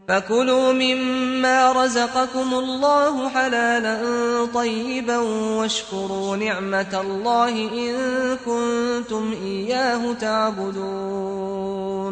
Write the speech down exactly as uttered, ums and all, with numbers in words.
فكلوا مما رزقكم الله حلالا طيبا واشكروا نعمة الله إن كنتم إياه تعبدون